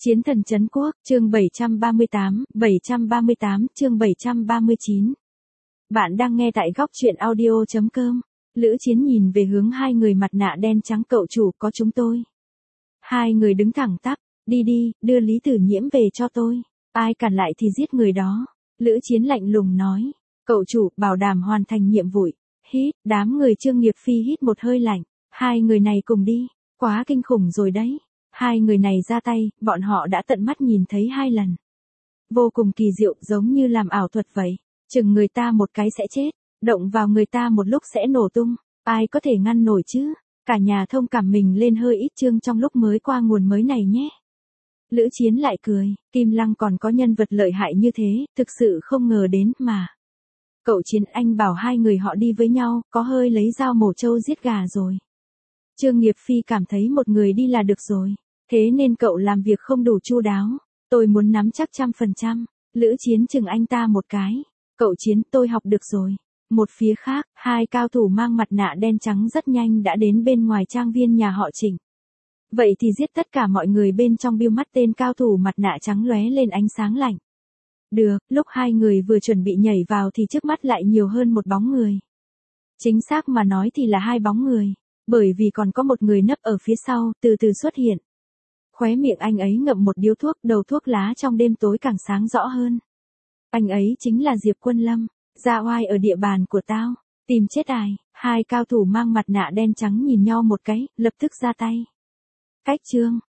Chiến thần trấn quốc, chương 738, chương 739. Bạn đang nghe tại góc truyện audio.com. Lữ Chiến nhìn về hướng hai người mặt nạ đen trắng, cậu chủ, có chúng tôi. Hai người đứng thẳng tắp, đi đi, đưa Lý Tử Nhiễm về cho tôi. Ai cản lại thì giết người đó. Lữ Chiến lạnh lùng nói. Cậu chủ, bảo đảm hoàn thành nhiệm vụ. Hít, đám người Trương Nghiệp Phi hít một hơi lạnh. Hai người này cùng đi, quá kinh khủng rồi đấy. Hai người này ra tay, bọn họ đã tận mắt nhìn thấy 2 lần. Vô cùng kỳ diệu, giống như làm ảo thuật vậy. Chừng người ta một cái sẽ chết, động vào người ta một lúc sẽ nổ tung. Ai có thể ngăn nổi chứ? Cả nhà thông cảm mình lên hơi ít chương trong lúc mới qua nguồn mới này nhé. Lữ Chiến lại cười, Kim Lăng còn có nhân vật lợi hại như thế, thực sự không ngờ đến mà. Cậu Chiến, anh bảo hai người họ đi với nhau, có hơi lấy dao mổ trâu giết gà rồi. Trương Nghiệp Phi cảm thấy một người đi là được rồi. Thế nên cậu làm việc không đủ chu đáo. Tôi muốn nắm chắc 100%. Lữ Chiến chừng anh ta một cái. Cậu Chiến, tôi học được rồi. Một phía khác, hai cao thủ mang mặt nạ đen trắng rất nhanh đã đến bên ngoài trang viên nhà họ Trịnh. Vậy thì giết tất cả mọi người bên trong. Biêu mắt tên cao thủ mặt nạ trắng lóe lên ánh sáng lạnh. Được, lúc hai người vừa chuẩn bị nhảy vào thì trước mắt lại nhiều hơn một bóng người. Chính xác mà nói thì là 2 bóng người. Bởi vì còn có một người nấp ở phía sau, từ từ xuất hiện. Khóe miệng anh ấy ngậm một điếu thuốc, đầu thuốc lá trong đêm tối càng sáng rõ hơn. Anh ấy chính là Diệp Quân Lâm, ra oai ở địa bàn của tao, tìm chết ai. Hai cao thủ mang mặt nạ đen trắng nhìn nhau một cái, lập tức ra tay. Cách chương,